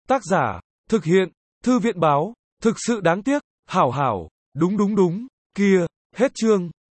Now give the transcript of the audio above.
Tác giả, thực hiện, Thư viện báo, thực sự đáng tiếc, hảo hảo, đúng đúng đúng, kia, hết chương.